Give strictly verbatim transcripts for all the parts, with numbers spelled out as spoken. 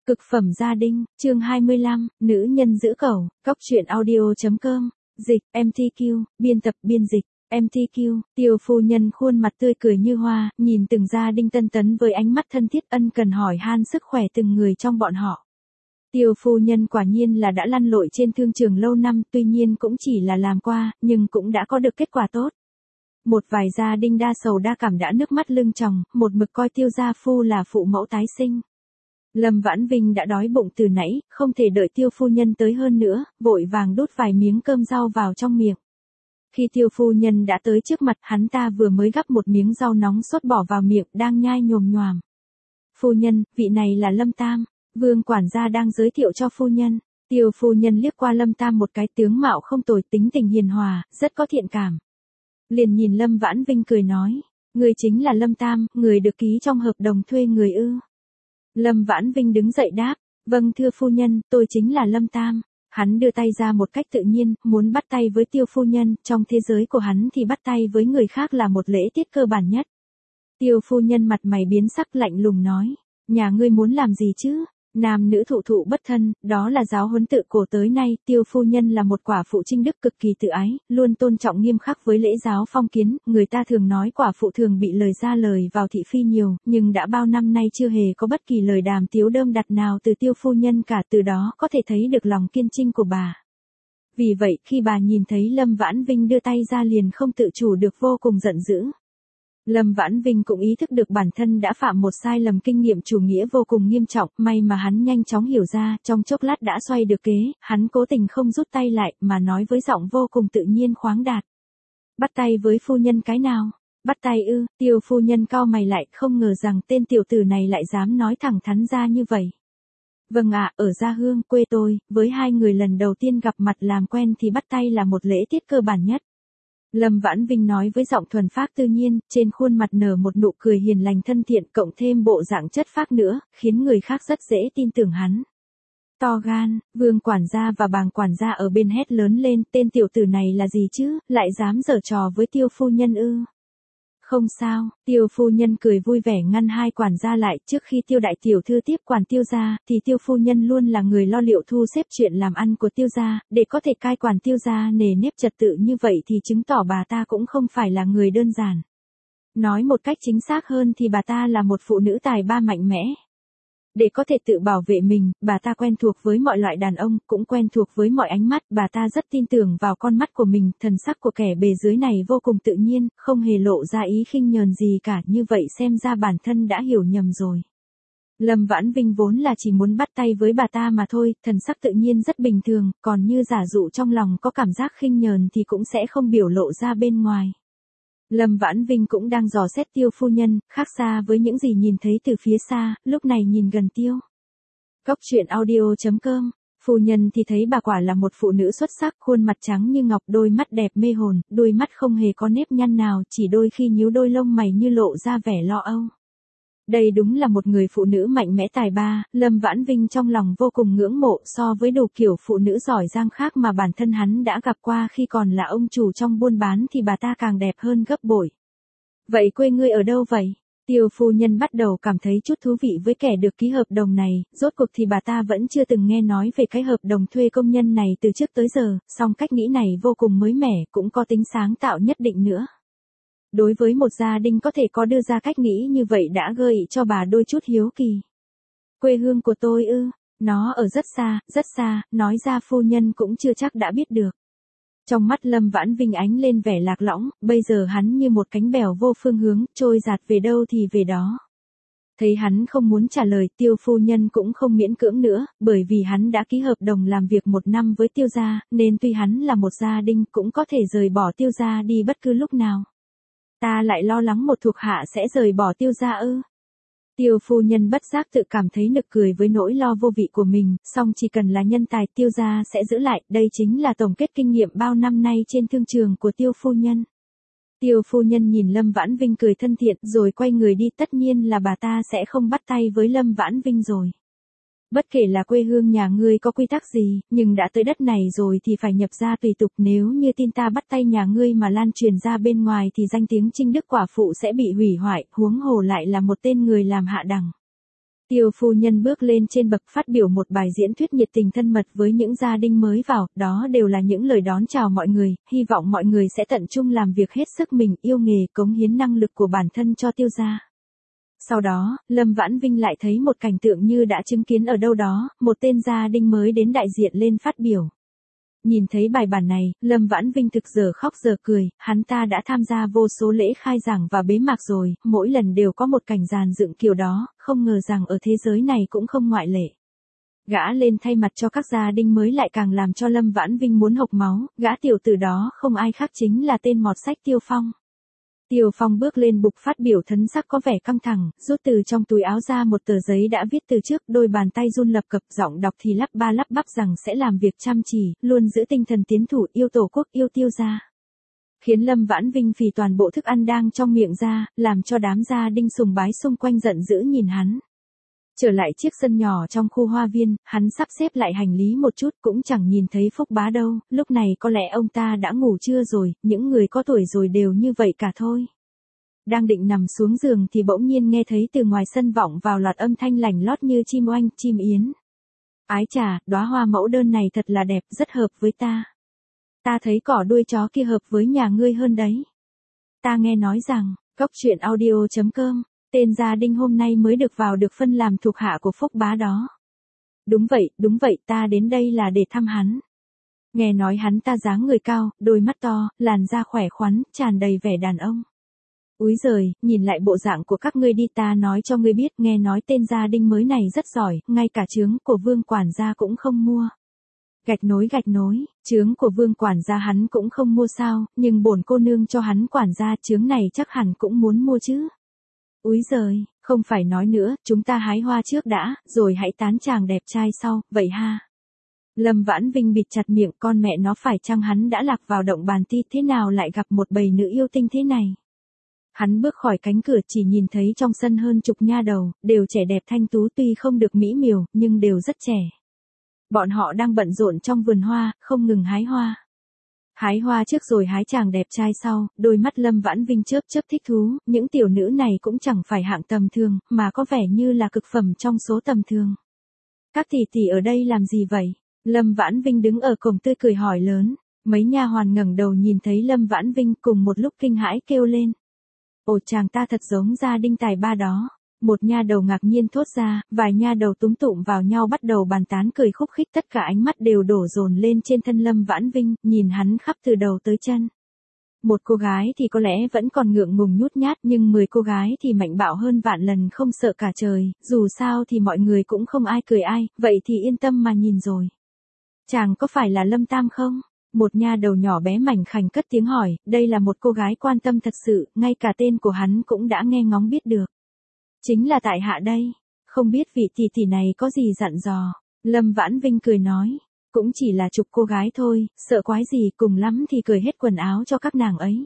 Cực phẩm gia đình, chương hai mươi lăm, nữ nhân giữ cẩu, cóc truyện audio chấm com, dịch, em tê quy, biên tập biên dịch, em tê quy, Tiêu phu nhân khuôn mặt tươi cười như hoa, nhìn từng gia đình tân tấn với ánh mắt thân thiết ân cần hỏi han sức khỏe từng người trong bọn họ. Tiêu phu nhân quả nhiên là đã lăn lội trên thương trường lâu năm, tuy nhiên cũng chỉ là làm qua, nhưng cũng đã có được kết quả tốt. Một vài gia đình đa sầu đa cảm đã nước mắt lưng tròng, một mực coi Tiêu gia phu là phụ mẫu tái sinh. Lâm Vãn Vinh đã đói bụng từ nãy, không thể đợi Tiêu phu nhân tới hơn nữa, vội vàng đút vài miếng cơm rau vào trong miệng. Khi Tiêu phu nhân đã tới trước mặt, hắn ta vừa mới gắp một miếng rau nóng sốt bỏ vào miệng, đang nhai nhồm nhoàm. Phu nhân, vị này là Lâm Tam, Vương quản gia đang giới thiệu cho phu nhân. Tiêu phu nhân liếc qua Lâm Tam một cái, tướng mạo không tồi, tính tình hiền hòa, rất có thiện cảm. Liền nhìn Lâm Vãn Vinh cười nói, người chính là Lâm Tam, người được ký trong hợp đồng thuê người ư? Lâm Vãn Vinh đứng dậy đáp, vâng thưa phu nhân, tôi chính là Lâm Tam. Hắn đưa tay ra một cách tự nhiên, muốn bắt tay với Tiêu phu nhân, trong thế giới của hắn thì bắt tay với người khác là một lễ tiết cơ bản nhất. Tiêu phu nhân mặt mày biến sắc lạnh lùng nói, nhà ngươi muốn làm gì chứ? Nam nữ thụ thụ bất thân, đó là giáo huấn tự cổ tới nay. Tiêu phu nhân là một quả phụ trinh đức cực kỳ tự ái, luôn tôn trọng nghiêm khắc với lễ giáo phong kiến. Người ta thường nói quả phụ thường bị lời ra lời vào thị phi nhiều, nhưng đã bao năm nay chưa hề có bất kỳ lời đàm tiếu đơm đặt nào từ Tiêu phu nhân cả, từ đó có thể thấy được lòng kiên trinh của bà. Vì vậy, khi bà nhìn thấy Lâm Vãn Vinh đưa tay ra liền không tự chủ được vô cùng giận dữ. Lâm Vãn Vinh cũng ý thức được bản thân đã phạm một sai lầm kinh nghiệm chủ nghĩa vô cùng nghiêm trọng, may mà hắn nhanh chóng hiểu ra, trong chốc lát đã xoay được kế, hắn cố tình không rút tay lại, mà nói với giọng vô cùng tự nhiên khoáng đạt. Bắt tay với phu nhân cái nào? Bắt tay ư? Tiêu phu nhân cau mày lại, không ngờ rằng tên tiểu tử này lại dám nói thẳng thắn ra như vậy. Vâng ạ, ở Gia Hương, quê tôi, với hai người lần đầu tiên gặp mặt làm quen thì bắt tay là một lễ tiết cơ bản nhất. Lâm Vãn Vinh nói với giọng thuần phác tự nhiên, trên khuôn mặt nở một nụ cười hiền lành thân thiện, cộng thêm bộ dạng chất phác nữa, khiến người khác rất dễ tin tưởng hắn. To gan, Vương quản gia và Bàng quản gia ở bên hét lớn lên, tên tiểu tử này là gì chứ, lại dám giở trò với Tiêu phu nhân ư? Không sao, Tiêu phu nhân cười vui vẻ ngăn hai quản gia lại, trước khi Tiêu đại tiểu thư tiếp quản Tiêu gia, thì Tiêu phu nhân luôn là người lo liệu thu xếp chuyện làm ăn của Tiêu gia, để có thể cai quản Tiêu gia nề nếp trật tự như vậy thì chứng tỏ bà ta cũng không phải là người đơn giản. Nói một cách chính xác hơn thì bà ta là một phụ nữ tài ba mạnh mẽ. Để có thể tự bảo vệ mình, bà ta quen thuộc với mọi loại đàn ông, cũng quen thuộc với mọi ánh mắt, bà ta rất tin tưởng vào con mắt của mình, thần sắc của kẻ bề dưới này vô cùng tự nhiên, không hề lộ ra ý khinh nhờn gì cả, như vậy xem ra bản thân đã hiểu nhầm rồi. Lâm Vãn Vinh vốn là chỉ muốn bắt tay với bà ta mà thôi, thần sắc tự nhiên rất bình thường, còn như giả dụ trong lòng có cảm giác khinh nhờn thì cũng sẽ không biểu lộ ra bên ngoài. Lâm Vãn Vinh cũng đang dò xét Tiêu phu nhân, khác xa với những gì nhìn thấy từ phía xa, lúc này nhìn gần Tiêu. Cóc truyện audio chấm com, phu nhân thì thấy bà quả là một phụ nữ xuất sắc, khuôn mặt trắng như ngọc, đôi mắt đẹp mê hồn, đôi mắt không hề có nếp nhăn nào, chỉ đôi khi nhíu đôi lông mày như lộ ra vẻ lo âu. Đây đúng là một người phụ nữ mạnh mẽ tài ba, Lâm Vãn Vinh trong lòng vô cùng ngưỡng mộ so với đủ kiểu phụ nữ giỏi giang khác mà bản thân hắn đã gặp qua khi còn là ông chủ trong buôn bán thì bà ta càng đẹp hơn gấp bội. Vậy quê ngươi ở đâu vậy? Tiêu phu nhân bắt đầu cảm thấy chút thú vị với kẻ được ký hợp đồng này, rốt cuộc thì bà ta vẫn chưa từng nghe nói về cái hợp đồng thuê công nhân này từ trước tới giờ, song cách nghĩ này vô cùng mới mẻ, cũng có tính sáng tạo nhất định nữa. Đối với một gia đình có thể có đưa ra cách nghĩ như vậy đã gợi cho bà đôi chút hiếu kỳ. Quê hương của tôi ư, nó ở rất xa, rất xa, nói ra phu nhân cũng chưa chắc đã biết được. Trong mắt Lâm Vãn Vinh ánh lên vẻ lạc lõng, bây giờ hắn như một cánh bèo vô phương hướng, trôi dạt về đâu thì về đó. Thấy hắn không muốn trả lời, Tiêu phu nhân cũng không miễn cưỡng nữa, bởi vì hắn đã ký hợp đồng làm việc một năm với Tiêu gia, nên tuy hắn là một gia đình cũng có thể rời bỏ Tiêu gia đi bất cứ lúc nào. Ta lại lo lắng một thuộc hạ sẽ rời bỏ Tiêu gia ư? Tiêu phu nhân bất giác tự cảm thấy nực cười với nỗi lo vô vị của mình, song chỉ cần là nhân tài Tiêu gia sẽ giữ lại, đây chính là tổng kết kinh nghiệm bao năm nay trên thương trường của Tiêu phu nhân. Tiêu phu nhân nhìn Lâm Vãn Vinh cười thân thiện rồi quay người đi, tất nhiên là bà ta sẽ không bắt tay với Lâm Vãn Vinh rồi. Bất kể là quê hương nhà ngươi có quy tắc gì, nhưng đã tới đất này rồi thì phải nhập gia tùy tục, nếu như tin ta bắt tay nhà ngươi mà lan truyền ra bên ngoài thì danh tiếng trinh đức quả phụ sẽ bị hủy hoại, huống hồ lại là một tên người làm hạ đẳng. Tiêu phu nhân bước lên trên bậc phát biểu một bài diễn thuyết nhiệt tình thân mật với những gia đình mới vào, đó đều là những lời đón chào mọi người, hy vọng mọi người sẽ tận trung làm việc hết sức mình, yêu nghề, cống hiến năng lực của bản thân cho Tiêu gia. Sau đó, Lâm Vãn Vinh lại thấy một cảnh tượng như đã chứng kiến ở đâu đó, một tên gia đình mới đến đại diện lên phát biểu. Nhìn thấy bài bản này, Lâm Vãn Vinh thực giờ khóc giờ cười, hắn ta đã tham gia vô số lễ khai giảng và bế mạc rồi, mỗi lần đều có một cảnh dàn dựng kiểu đó, không ngờ rằng ở thế giới này cũng không ngoại lệ. Gã lên thay mặt cho các gia đình mới lại càng làm cho Lâm Vãn Vinh muốn hộc máu, gã tiểu tử đó không ai khác chính là tên mọt sách Tiêu Phong. Tiêu Phong bước lên bục phát biểu thần sắc có vẻ căng thẳng, rút từ trong túi áo ra một tờ giấy đã viết từ trước, đôi bàn tay run lập cập, giọng đọc thì lắp ba lắp bắp rằng sẽ làm việc chăm chỉ, luôn giữ tinh thần tiến thủ, yêu tổ quốc, yêu Tiêu gia. Khiến Lâm Vãn Vinh phì toàn bộ thức ăn đang trong miệng ra, làm cho đám gia đình sùng bái xung quanh giận dữ nhìn hắn. Trở lại chiếc sân nhỏ trong khu hoa viên, hắn sắp xếp lại hành lý một chút cũng chẳng nhìn thấy Phúc Bá đâu, lúc này có lẽ ông ta đã ngủ trưa rồi, những người có tuổi rồi đều như vậy cả thôi. Đang định nằm xuống giường thì bỗng nhiên nghe thấy từ ngoài sân vọng vào loạt âm thanh lành lót như chim oanh, chim yến. Ái chà, đóa hoa mẫu đơn này thật là đẹp, rất hợp với ta. Ta thấy cỏ đuôi chó kia hợp với nhà ngươi hơn đấy. Ta nghe nói rằng, góc truyện audio chấm com, tên gia đình hôm nay mới được vào được phân làm thuộc hạ của Phúc Bá đó. Đúng vậy, đúng vậy, ta đến đây là để thăm hắn. Nghe nói hắn ta dáng người cao, đôi mắt to, làn da khỏe khoắn, tràn đầy vẻ đàn ông. Úi giời, nhìn lại bộ dạng của các ngươi đi, ta nói cho ngươi biết, nghe nói tên gia đình mới này rất giỏi, ngay cả trướng của Vương quản gia cũng không mua. Gạch nối gạch nối, trướng của Vương quản gia hắn cũng không mua sao, nhưng bổn cô nương cho hắn quản gia trướng này chắc hẳn cũng muốn mua chứ. Úi giời, không phải nói nữa, chúng ta hái hoa trước đã, rồi hãy tán chàng đẹp trai sau, vậy ha. Lâm Vãn Vinh bịt chặt miệng, con mẹ nó, phải chăng hắn đã lạc vào động bàn ti, thế nào lại gặp một bầy nữ yêu tinh thế này. Hắn bước khỏi cánh cửa chỉ nhìn thấy trong sân hơn chục nha đầu, đều trẻ đẹp thanh tú, tuy không được mỹ miều, nhưng đều rất trẻ. Bọn họ đang bận rộn trong vườn hoa, không ngừng hái hoa. Hái hoa trước rồi hái chàng đẹp trai sau, đôi mắt Lâm Vãn Vinh chớp chớp thích thú, những tiểu nữ này cũng chẳng phải hạng tầm thường, mà có vẻ như là cực phẩm trong số tầm thường. Các tỷ tỷ ở đây làm gì vậy? Lâm Vãn Vinh đứng ở cổng tươi cười hỏi lớn, mấy nha hoàn ngẩng đầu nhìn thấy Lâm Vãn Vinh cùng một lúc kinh hãi kêu lên. Ồ, chàng ta thật giống gia đình tài ba đó. Một nha đầu ngạc nhiên thốt ra, vài nha đầu túm tụm vào nhau bắt đầu bàn tán cười khúc khích, tất cả ánh mắt đều đổ dồn lên trên thân Lâm Vãn Vinh, nhìn hắn khắp từ đầu tới chân. Một cô gái thì có lẽ vẫn còn ngượng ngùng nhút nhát, nhưng mười cô gái thì mạnh bạo hơn vạn lần, không sợ cả trời, dù sao thì mọi người cũng không ai cười ai, vậy thì yên tâm mà nhìn rồi. Chàng có phải là Lâm Tam không? Một nha đầu nhỏ bé mảnh khảnh cất tiếng hỏi, đây là một cô gái quan tâm thật sự, ngay cả tên của hắn cũng đã nghe ngóng biết được. Chính là tại hạ đây, không biết vị tỷ tỷ này có gì dặn dò. Lâm Vãn Vinh cười nói, cũng chỉ là chục cô gái thôi, sợ quái gì, cùng lắm thì cởi hết quần áo cho các nàng ấy.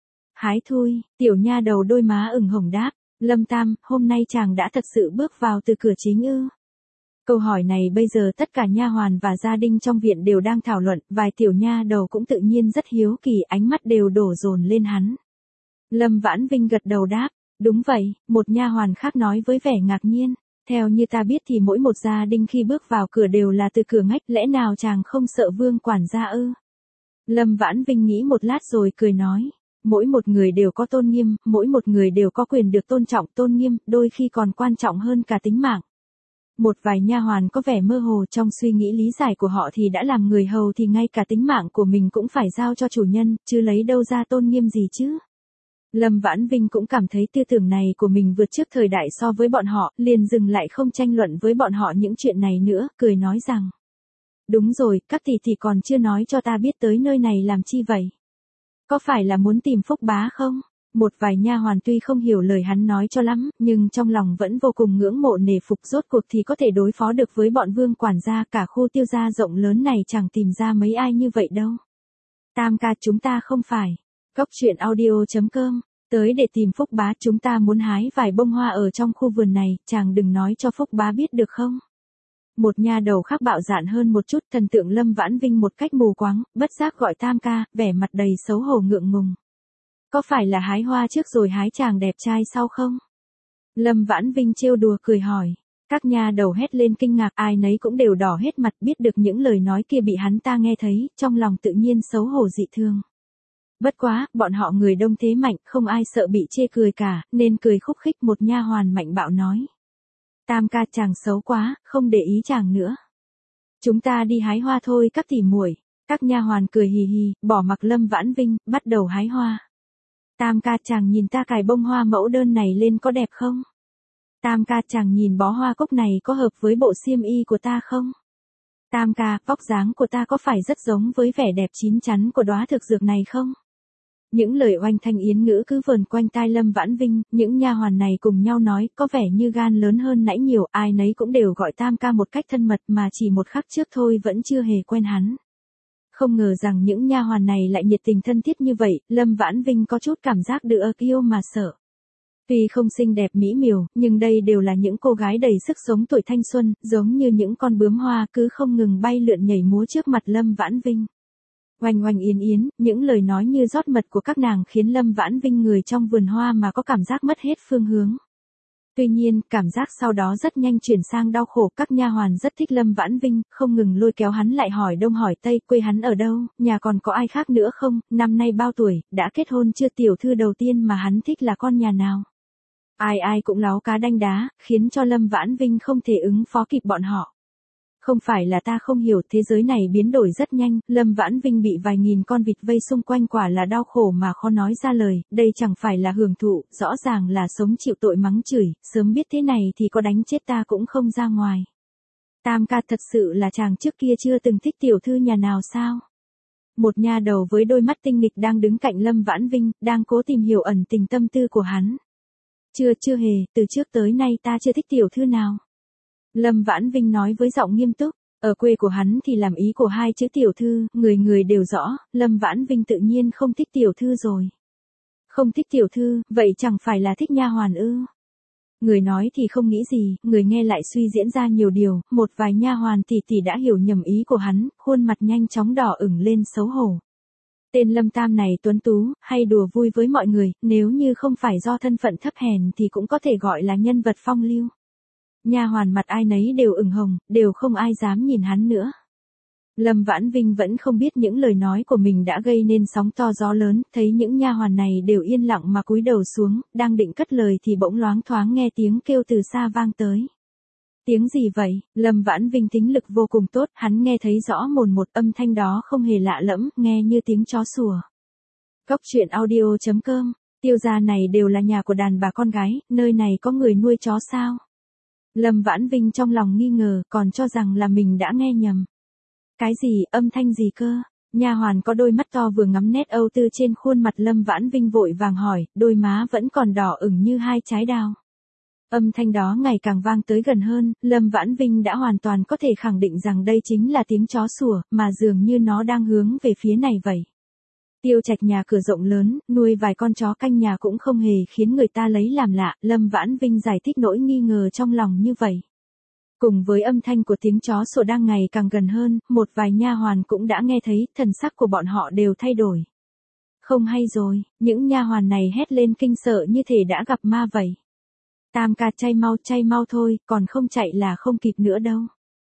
Hái thui, tiểu nha đầu đôi má ửng hồng đáp, Lâm Tam, hôm nay chàng đã thật sự bước vào từ cửa chính ư? Câu hỏi này bây giờ tất cả nha hoàn và gia đình trong viện đều đang thảo luận, vài tiểu nha đầu cũng tự nhiên rất hiếu kỳ, ánh mắt đều đổ dồn lên hắn. Lâm Vãn Vinh gật đầu đáp, đúng vậy, một nha hoàn khác nói với vẻ ngạc nhiên, theo như ta biết thì mỗi một gia đình khi bước vào cửa đều là từ cửa ngách, lẽ nào chàng không sợ Vương quản gia ư? Lâm Vãn Vinh nghĩ một lát rồi cười nói, mỗi một người đều có tôn nghiêm, mỗi một người đều có quyền được tôn trọng, tôn nghiêm đôi khi còn quan trọng hơn cả tính mạng. Một vài nha hoàn có vẻ mơ hồ trong suy nghĩ lý giải của họ thì đã làm người hầu thì ngay cả tính mạng của mình cũng phải giao cho chủ nhân, chứ lấy đâu ra tôn nghiêm gì chứ. Lâm Vãn Vinh cũng cảm thấy tư tưởng này của mình vượt trước thời đại so với bọn họ, liền dừng lại không tranh luận với bọn họ những chuyện này nữa, cười nói rằng. Đúng rồi, các tỷ tỷ còn chưa nói cho ta biết tới nơi này làm chi vậy? Có phải là muốn tìm Phúc Bá không? Một vài nha hoàn tuy không hiểu lời hắn nói cho lắm, nhưng trong lòng vẫn vô cùng ngưỡng mộ nể phục, rốt cuộc thì có thể đối phó được với bọn Vương quản gia, cả khu Tiêu gia rộng lớn này chẳng tìm ra mấy ai như vậy đâu. Tam ca, chúng ta không phải. Góc truyện audio chấm com, tới để tìm Phúc Bá, chúng ta muốn hái vài bông hoa ở trong khu vườn này, chàng đừng nói cho Phúc Bá biết được không? Một nha đầu khác bạo dạn hơn một chút, thần tượng Lâm Vãn Vinh một cách mù quáng, bất giác gọi tam ca, vẻ mặt đầy xấu hổ ngượng ngùng. Có phải là hái hoa trước rồi hái chàng đẹp trai sau không? Lâm Vãn Vinh trêu đùa cười hỏi. Các nha đầu hét lên kinh ngạc, ai nấy cũng đều đỏ hết mặt, biết được những lời nói kia bị hắn ta nghe thấy, trong lòng tự nhiên xấu hổ dị thường. Bất quá, bọn họ người đông thế mạnh, không ai sợ bị chê cười cả, nên cười khúc khích. Một nha hoàn mạnh bạo nói: Tam ca chàng xấu quá, không để ý chàng nữa. Chúng ta đi hái hoa thôi các tỷ muội. Các nha hoàn cười hì hì, bỏ mặc Lâm Vãn Vinh, bắt đầu hái hoa. Tam ca chàng nhìn ta cài bông hoa mẫu đơn này lên có đẹp không? Tam ca chàng nhìn bó hoa cúc này có hợp với bộ xiêm y của ta không? Tam ca, vóc dáng của ta có phải rất giống với vẻ đẹp chín chắn của đóa thực dược này không? Những lời oanh thanh yến ngữ cứ vờn quanh tai Lâm Vãn Vinh, những nha hoàn này cùng nhau nói, có vẻ như gan lớn hơn nãy nhiều, ai nấy cũng đều gọi Tam ca một cách thân mật mà chỉ một khắc trước thôi vẫn chưa hề quen hắn. Không ngờ rằng những nha hoàn này lại nhiệt tình thân thiết như vậy, Lâm Vãn Vinh có chút cảm giác được yêu mà sợ. Tuy không xinh đẹp mỹ miều, nhưng đây đều là những cô gái đầy sức sống tuổi thanh xuân, giống như những con bướm hoa cứ không ngừng bay lượn nhảy múa trước mặt Lâm Vãn Vinh. Oanh oanh yến yến, những lời nói như rót mật của các nàng khiến Lâm Vãn Vinh người trong vườn hoa mà có cảm giác mất hết phương hướng. Tuy nhiên, cảm giác sau đó rất nhanh chuyển sang đau khổ, các nha hoàn rất thích Lâm Vãn Vinh, không ngừng lôi kéo hắn lại hỏi đông hỏi tây, quê hắn ở đâu, nhà còn có ai khác nữa không, năm nay bao tuổi, đã kết hôn chưa, tiểu thư đầu tiên mà hắn thích là con nhà nào. Ai ai cũng láo cá đanh đá, khiến cho Lâm Vãn Vinh không thể ứng phó kịp bọn họ. Không phải là ta không hiểu, thế giới này biến đổi rất nhanh, Lâm Vãn Vinh bị vài nghìn con vịt vây xung quanh quả là đau khổ mà khó nói ra lời, đây chẳng phải là hưởng thụ, rõ ràng là sống chịu tội mắng chửi, sớm biết thế này thì có đánh chết ta cũng không ra ngoài. Tam ca, thật sự là chàng trước kia chưa từng thích tiểu thư nhà nào sao? Một nha đầu với đôi mắt tinh nghịch đang đứng cạnh Lâm Vãn Vinh, đang cố tìm hiểu ẩn tình tâm tư của hắn. Chưa chưa hề, từ trước tới nay ta chưa thích tiểu thư nào. Lâm Vãn Vinh nói với giọng nghiêm túc, ở quê của hắn thì làm ý của hai chữ tiểu thư, người người đều rõ, Lâm Vãn Vinh tự nhiên không thích tiểu thư rồi. Không thích tiểu thư, vậy chẳng phải là thích nha hoàn ư? Người nói thì không nghĩ gì, người nghe lại suy diễn ra nhiều điều, một vài nha hoàn tỷ tỷ đã hiểu nhầm ý của hắn, khuôn mặt nhanh chóng đỏ ửng lên xấu hổ. Tên Lâm Tam này tuấn tú, hay đùa vui với mọi người, nếu như không phải do thân phận thấp hèn thì cũng có thể gọi là nhân vật phong lưu. Nha hoàn mặt ai nấy đều ửng hồng, đều không ai dám nhìn hắn nữa. Lâm Vãn Vinh vẫn không biết những lời nói của mình đã gây nên sóng to gió lớn, thấy những nha hoàn này đều yên lặng mà cúi đầu xuống, đang định cất lời thì bỗng loáng thoáng nghe tiếng kêu từ xa vang tới. Tiếng gì vậy? Lâm Vãn Vinh thính lực vô cùng tốt, hắn nghe thấy rõ mồn một, âm thanh đó không hề lạ lẫm, nghe như tiếng chó sủa. Cốc truyện audio chấm com, Tiêu gia này đều là nhà của đàn bà con gái, nơi này có người nuôi chó sao? Lâm Vãn Vinh trong lòng nghi ngờ, còn cho rằng là mình đã nghe nhầm. Cái gì, âm thanh gì cơ? Nha hoàn có đôi mắt to vừa ngắm nét âu tư trên khuôn mặt Lâm Vãn Vinh vội vàng hỏi, đôi má vẫn còn đỏ ửng như hai trái đào. Âm thanh đó ngày càng vang tới gần hơn, Lâm Vãn Vinh đã hoàn toàn có thể khẳng định rằng đây chính là tiếng chó sủa, mà dường như nó đang hướng về phía này vậy. Tiêu Trạch nhà cửa rộng lớn, nuôi vài con chó canh nhà cũng không hề khiến người ta lấy làm lạ, Lâm Vãn Vinh giải thích nỗi nghi ngờ trong lòng như vậy. Cùng với âm thanh của tiếng chó sủa đang ngày càng gần hơn, một vài nha hoàn cũng đã nghe thấy, thần sắc của bọn họ đều thay đổi. Không hay rồi, những nha hoàn này hét lên kinh sợ như thể đã gặp ma vậy. Tam ca, chay mau chay mau thôi, còn không chạy là không kịp nữa đâu.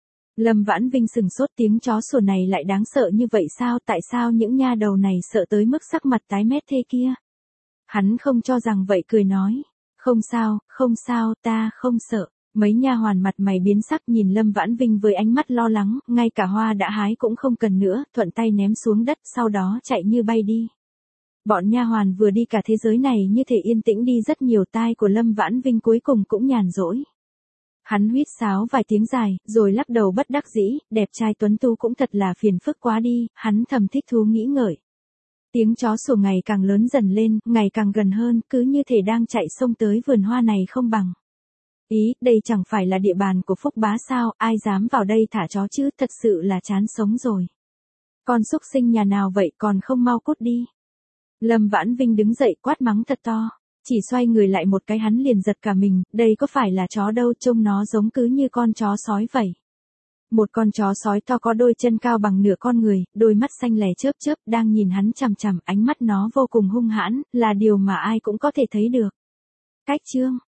Lâm Vãn Vinh sừng sốt, tiếng chó sủa này lại đáng sợ như vậy sao, tại sao những nha đầu này sợ tới mức sắc mặt tái mét thế kia? Hắn không cho rằng vậy, cười nói, không sao, không sao, ta không sợ. Mấy nha hoàn mặt mày biến sắc nhìn Lâm Vãn Vinh với ánh mắt lo lắng, ngay cả hoa đã hái cũng không cần nữa, thuận tay ném xuống đất, sau đó chạy như bay đi. Bọn nha hoàn vừa đi cả thế giới này như thể yên tĩnh đi rất nhiều, tai của Lâm Vãn Vinh cuối cùng cũng nhàn rỗi. Hắn huýt sáo vài tiếng dài, rồi lắc đầu bất đắc dĩ, đẹp trai tuấn tú cũng thật là phiền phức quá đi, hắn thầm thích thú nghĩ ngợi. Tiếng chó sủa ngày càng lớn dần lên, ngày càng gần hơn, cứ như thể đang chạy xông tới vườn hoa này không bằng. Ý, đây chẳng phải là địa bàn của Phúc Bá sao, ai dám vào đây thả chó chứ, thật sự là chán sống rồi. Con súc sinh nhà nào vậy, còn không mau cút đi. Lâm Vãn Vinh đứng dậy quát mắng thật to, chỉ xoay người lại một cái hắn liền giật cả mình, đây có phải là chó đâu, trông nó giống cứ như con chó sói vậy. Một con chó sói to có đôi chân cao bằng nửa con người, đôi mắt xanh lè chớp chớp, đang nhìn hắn chằm chằm, ánh mắt nó vô cùng hung hãn, là điều mà ai cũng có thể thấy được. Cách chương